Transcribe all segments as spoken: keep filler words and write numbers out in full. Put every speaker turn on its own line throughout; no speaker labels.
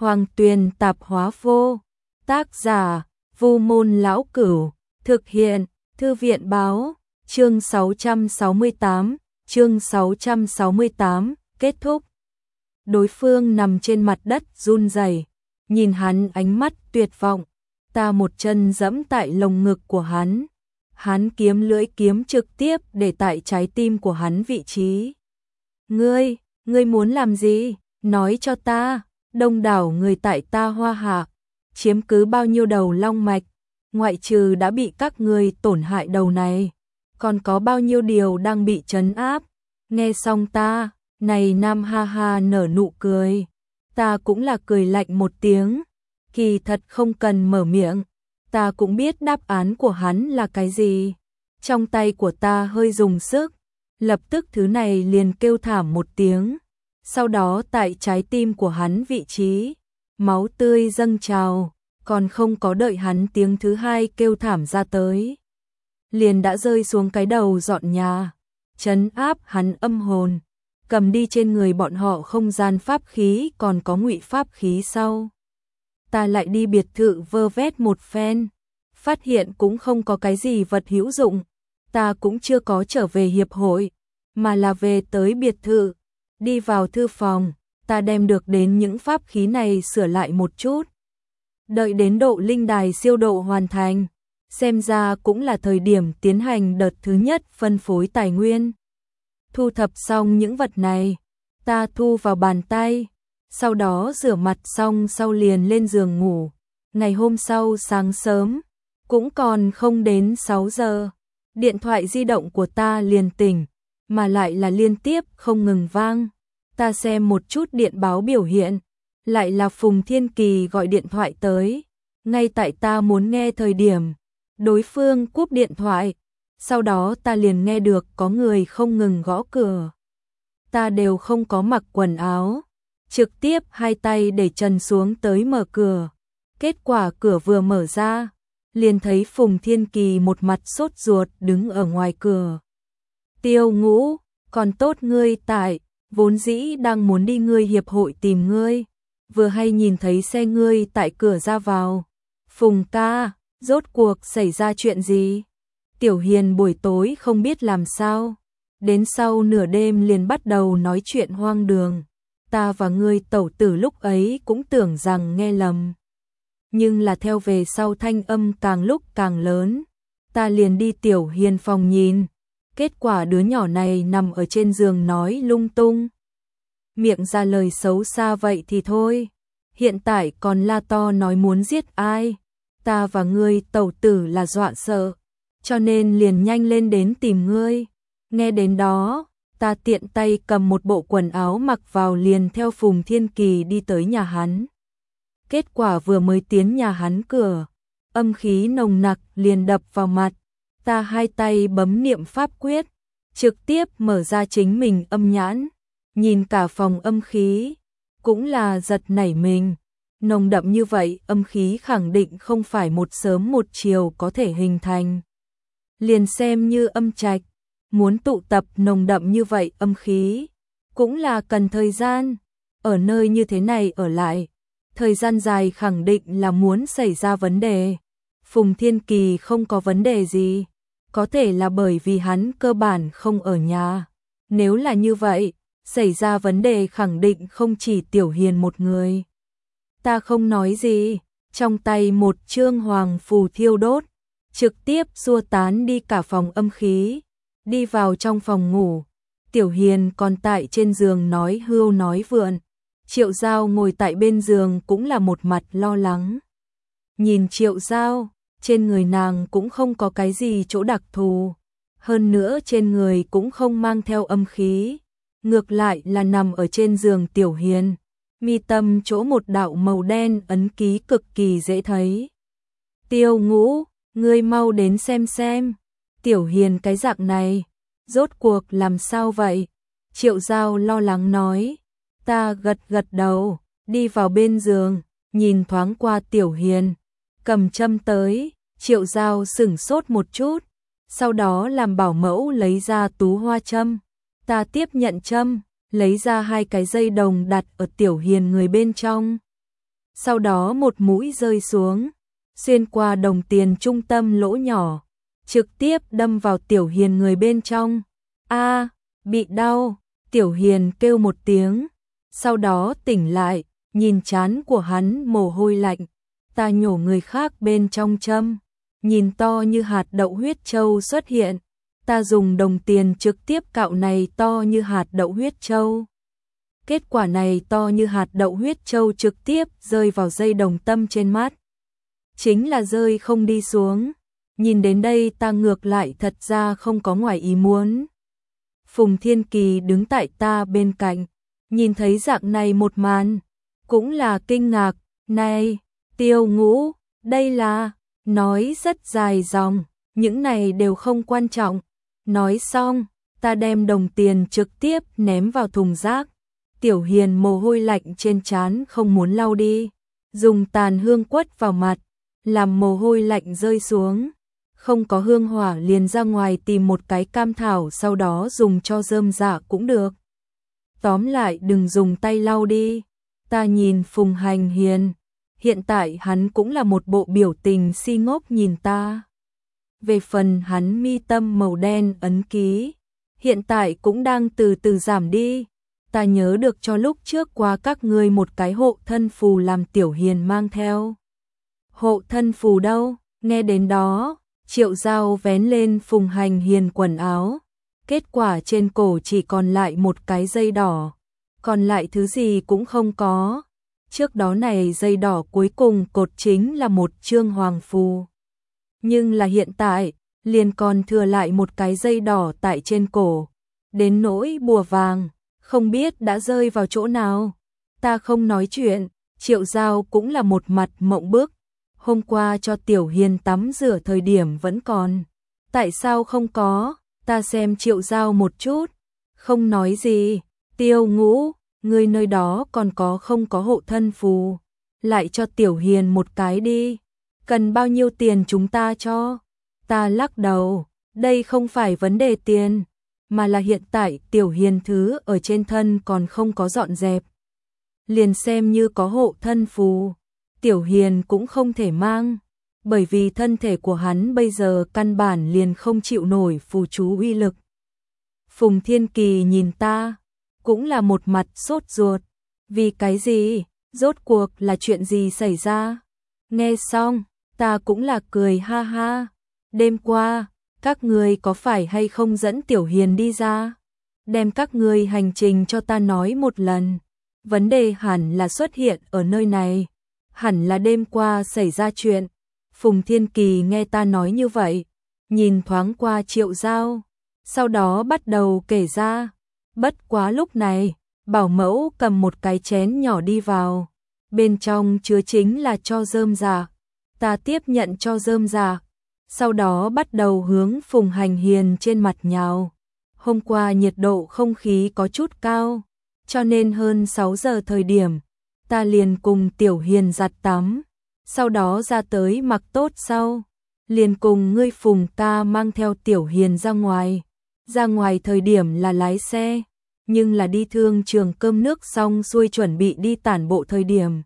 Hoàng Tuyền Tạp Hóa Vô. Tác giả: Vu Môn Lão Cửu. Thực hiện: Thư viện Báo. Chương sáu trăm sáu mươi tám. Chương sáu trăm sáu mươi tám. Kết thúc. Đối phương nằm trên mặt đất run rẩy, nhìn hắn ánh mắt tuyệt vọng. Ta một chân giẫm tại lồng ngực của hắn. Hắn kiếm lưỡi kiếm trực tiếp để tại trái tim của hắn vị trí. Ngươi, ngươi muốn làm gì? Nói cho ta. Đông đảo người tại ta Hoa Hạ chiếm cứ bao nhiêu đầu long mạch, ngoại trừ đã bị các ngươi tổn hại đầu này, còn có bao nhiêu điều đang bị trấn áp. Nghe xong ta, này Nam ha ha nở nụ cười. Ta cũng là cười lạnh một tiếng, kỳ thật không cần mở miệng, ta cũng biết đáp án của hắn là cái gì. Trong tay của ta hơi dùng sức, lập tức thứ này liền kêu thảm một tiếng. Sau đó tại trái tim của hắn vị trí, máu tươi dâng trào, còn không có đợi hắn tiếng thứ hai kêu thảm ra tới, liền đã rơi xuống cái đầu dọn nhà, trấn áp hắn âm hồn, cầm đi trên người bọn họ không gian pháp khí còn có ngụy pháp khí sau. Ta lại đi biệt thự vơ vét một phen, phát hiện cũng không có cái gì vật hữu dụng. Ta cũng chưa có trở về hiệp hội, mà là về tới biệt thự. Đi vào thư phòng, ta đem được đến những pháp khí này sửa lại một chút. Đợi đến độ linh đài siêu độ hoàn thành, xem ra cũng là thời điểm tiến hành đợt thứ nhất phân phối tài nguyên. Thu thập xong những vật này, ta thu vào bàn tay, sau đó rửa mặt xong sau liền lên giường ngủ. Ngày hôm sau sáng sớm, cũng còn không đến sáu giờ, điện thoại di động của ta liền tỉnh, mà lại là liên tiếp không ngừng vang. Ta xem một chút điện báo biểu hiện, lại là Phùng Thiên Kỳ gọi điện thoại tới. Ngay tại ta muốn nghe thời điểm, đối phương cúp điện thoại, sau đó ta liền nghe được có người không ngừng gõ cửa. Ta đều không có mặc quần áo, trực tiếp hai tay để trần xuống tới mở cửa. Kết quả cửa vừa mở ra, liền thấy Phùng Thiên Kỳ một mặt sốt ruột đứng ở ngoài cửa. Tiêu Ngũ, còn tốt ngươi tại, vốn dĩ đang muốn đi ngươi hiệp hội tìm ngươi, vừa hay nhìn thấy xe ngươi tại cửa ra vào. Phùng ca, rốt cuộc xảy ra chuyện gì? Tiểu Hiền buổi tối không biết làm sao, đến sau nửa đêm liền bắt đầu nói chuyện hoang đường. Ta và ngươi tẩu tử lúc ấy cũng tưởng rằng nghe lầm, nhưng là theo về sau thanh âm càng lúc càng lớn. Ta liền đi Tiểu Hiền phòng nhìn, kết quả đứa nhỏ này nằm ở trên giường nói lung tung, miệng ra lời xấu xa vậy thì thôi, hiện tại còn la to nói muốn giết ai. Ta và ngươi tẩu tử là dọa sợ, cho nên liền nhanh lên đến tìm ngươi. Nghe đến đó, ta tiện tay cầm một bộ quần áo mặc vào liền theo Phùng Thiên Kỳ đi tới nhà hắn. Kết quả vừa mới tiến nhà hắn cửa, âm khí nồng nặc liền đập vào mặt. Ta hai tay bấm niệm pháp quyết, trực tiếp mở ra chính mình âm nhãn, nhìn cả phòng âm khí, cũng là giật nảy mình. Nồng đậm như vậy âm khí khẳng định không phải một sớm một chiều có thể hình thành. Liền xem như âm trạch, muốn tụ tập nồng đậm như vậy âm khí, cũng là cần thời gian. Ở nơi như thế này ở lại, thời gian dài khẳng định là muốn xảy ra vấn đề. Phùng Thiên Kỳ không có vấn đề gì, có thể là bởi vì hắn cơ bản không ở nhà. Nếu là như vậy, xảy ra vấn đề khẳng định không chỉ Tiểu Hiền một người. Ta không nói gì, trong tay một chương hoàng phù thiêu đốt, trực tiếp xua tán đi cả phòng âm khí, đi vào trong phòng ngủ. Tiểu Hiền còn tại trên giường nói hưu nói vượn. Triệu Giao ngồi tại bên giường cũng là một mặt lo lắng. Nhìn Triệu Giao, trên người nàng cũng không có cái gì chỗ đặc thù, hơn nữa trên người cũng không mang theo âm khí, ngược lại là nằm ở trên giường Tiểu Hiền, mi tâm chỗ một đạo màu đen ấn ký cực kỳ dễ thấy. Tiêu Ngũ, ngươi mau đến xem xem, Tiểu Hiền cái dạng này, rốt cuộc làm sao vậy? Triệu Giao lo lắng nói. Ta gật gật đầu, đi vào bên giường, nhìn thoáng qua Tiểu Hiền, cầm châm tới. Triệu Giao sửng sốt một chút, sau đó làm bảo mẫu lấy ra tú hoa châm. Ta tiếp nhận châm, lấy ra hai cái dây đồng đặt ở Tiểu Hiền người bên trong. sau đó một mũi rơi xuống, xuyên qua đồng tiền trung tâm lỗ nhỏ, trực tiếp đâm vào Tiểu Hiền người bên trong. A, bị đau, Tiểu Hiền kêu một tiếng, sau đó tỉnh lại, nhìn trán của hắn mồ hôi lạnh, ta nhổ người khác bên trong châm, nhìn to như hạt đậu huyết châu xuất hiện, ta dùng đồng tiền trực tiếp cạo này to như hạt đậu huyết châu. Kết quả này to như hạt đậu huyết châu trực tiếp rơi vào dây đồng tâm trên mắt. Chính là rơi không đi xuống. Nhìn đến đây ta ngược lại thật ra không có ngoài ý muốn. Phùng Thiên Kỳ đứng tại ta bên cạnh, nhìn thấy dạng này một màn, cũng là kinh ngạc, này, Tiêu Ngũ, đây là, nói rất dài dòng, những này đều không quan trọng. Nói xong, ta đem đồng tiền trực tiếp ném vào thùng rác. Tiểu Hiền mồ hôi lạnh trên trán không muốn lau đi, dùng tàn hương quất vào mặt, làm mồ hôi lạnh rơi xuống. Không có hương hỏa liền ra ngoài tìm một cái cam thảo, sau đó dùng cho rơm rạ cũng được. Tóm lại đừng dùng tay lau đi. Ta nhìn Phùng Hành Hiền, hiện tại hắn cũng là một bộ biểu tình si ngốc nhìn ta. Về phần hắn mi tâm màu đen ấn ký, hiện tại cũng đang từ từ giảm đi. Ta nhớ được cho lúc trước qua các ngươi một cái hộ thân phù làm Tiểu Hiền mang theo. Hộ thân phù đâu? Nghe đến đó, Triệu Giao vén lên Phùng Hành Hiền quần áo. Kết quả trên cổ chỉ còn lại một cái dây đỏ, còn lại thứ gì cũng không có. Trước đó này dây đỏ cuối cùng cột chính là một chương hoàng phù. Nhưng là hiện tại, liền còn thừa lại một cái dây đỏ tại trên cổ. Đến nỗi bùa vàng, không biết đã rơi vào chỗ nào. Ta không nói chuyện, Triệu Giao cũng là một mặt mộng bức. Hôm qua cho Tiểu Hiền tắm rửa thời điểm vẫn còn. Tại sao không có? Ta xem Triệu Giao một chút. Không nói gì. Tiêu Ngũ, người nơi đó còn có không có hộ thân phù? Lại cho Tiểu Hiền một cái đi. Cần bao nhiêu tiền chúng ta cho? Ta lắc đầu. Đây không phải vấn đề tiền, mà là hiện tại Tiểu Hiền thứ ở trên thân còn không có dọn dẹp. Liền xem như có hộ thân phù, Tiểu Hiền cũng không thể mang, bởi vì thân thể của hắn bây giờ căn bản liền không chịu nổi phù chú uy lực. Phùng Thiên Kỳ nhìn ta, cũng là một mặt sốt ruột. Vì cái gì? Rốt cuộc là chuyện gì xảy ra? Nghe xong, ta cũng là cười ha ha. Đêm qua, các ngươi có phải hay không dẫn Tiểu Hiền đi ra? Đem các ngươi hành trình cho ta nói một lần. Vấn đề hẳn là xuất hiện ở nơi này. Hẳn là đêm qua xảy ra chuyện. Phùng Thiên Kỳ nghe ta nói như vậy, nhìn thoáng qua Triệu Giao, sau đó bắt đầu kể ra. Bất quá lúc này, bảo mẫu cầm một cái chén nhỏ đi vào. Bên trong chứa chính là cho rơm rạ. Ta tiếp nhận cho rơm rạ, sau đó bắt đầu hướng Phùng Hành Hiền trên mặt nhào. Hôm qua nhiệt độ không khí có chút cao, cho nên hơn sáu giờ thời điểm, ta liền cùng Tiểu Hiền giặt tắm, sau đó ra tới mặc tốt sau, liền cùng ngươi Phùng ta mang theo Tiểu Hiền ra ngoài. Ra ngoài thời điểm là lái xe, nhưng là đi thương trường cơm nước xong xuôi chuẩn bị đi tản bộ thời điểm.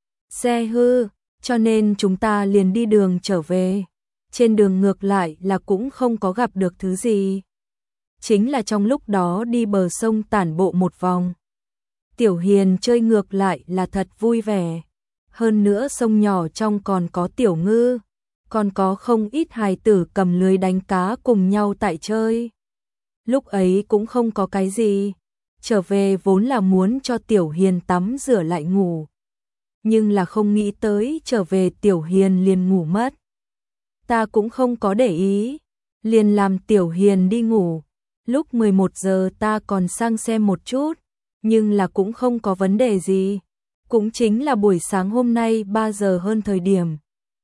Xe hư, cho nên chúng ta liền đi đường trở về. Trên đường ngược lại là cũng không có gặp được thứ gì. Chính là trong lúc đó đi bờ sông tản bộ một vòng. Tiểu Hiền chơi ngược lại là thật vui vẻ. Hơn nữa sông nhỏ trong còn có tiểu ngư, còn có không ít hài tử cầm lưới đánh cá cùng nhau tại chơi. Lúc ấy cũng không có cái gì. Trở về vốn là muốn cho Tiểu Hiền tắm rửa lại ngủ. Nhưng là không nghĩ tới trở về Tiểu Hiền liền ngủ mất. Ta cũng không có để ý, liền làm Tiểu Hiền đi ngủ. Lúc mười một giờ ta còn sang xem một chút, nhưng là cũng không có vấn đề gì. Cũng chính là buổi sáng hôm nay ba giờ hơn thời điểm.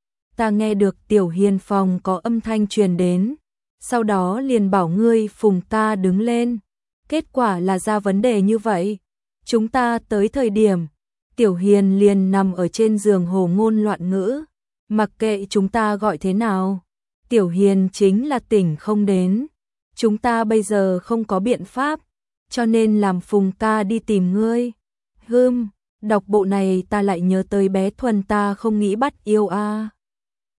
Ta nghe được Tiểu Hiền phòng có âm thanh truyền đến, sau đó liền bảo ngươi Phùng ta đứng lên. Kết quả là ra vấn đề như vậy. Chúng ta tới thời điểm, Tiểu Hiền liền nằm ở trên giường hồ ngôn loạn ngữ. Mặc kệ chúng ta gọi thế nào, Tiểu Hiền chính là tỉnh không đến. Chúng ta bây giờ không có biện pháp, cho nên làm Phùng ca đi tìm ngươi. Hừm, Đọc bộ này ta lại nhớ tới bé Thuần ta không nghĩ bắt yêu a.